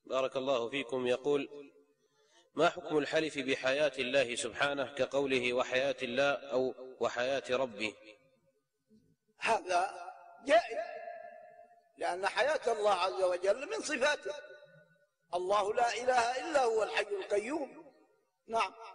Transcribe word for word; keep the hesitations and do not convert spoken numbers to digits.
بارك الله فيكم. يقول: ما حكم الحلف بحياة الله سبحانه كقوله وحياة الله أو وحياة ربي؟ هذا جائز، لأن حياة الله عز وجل من صفاته. الله لا إله إلا هو الحي القيوم. نعم.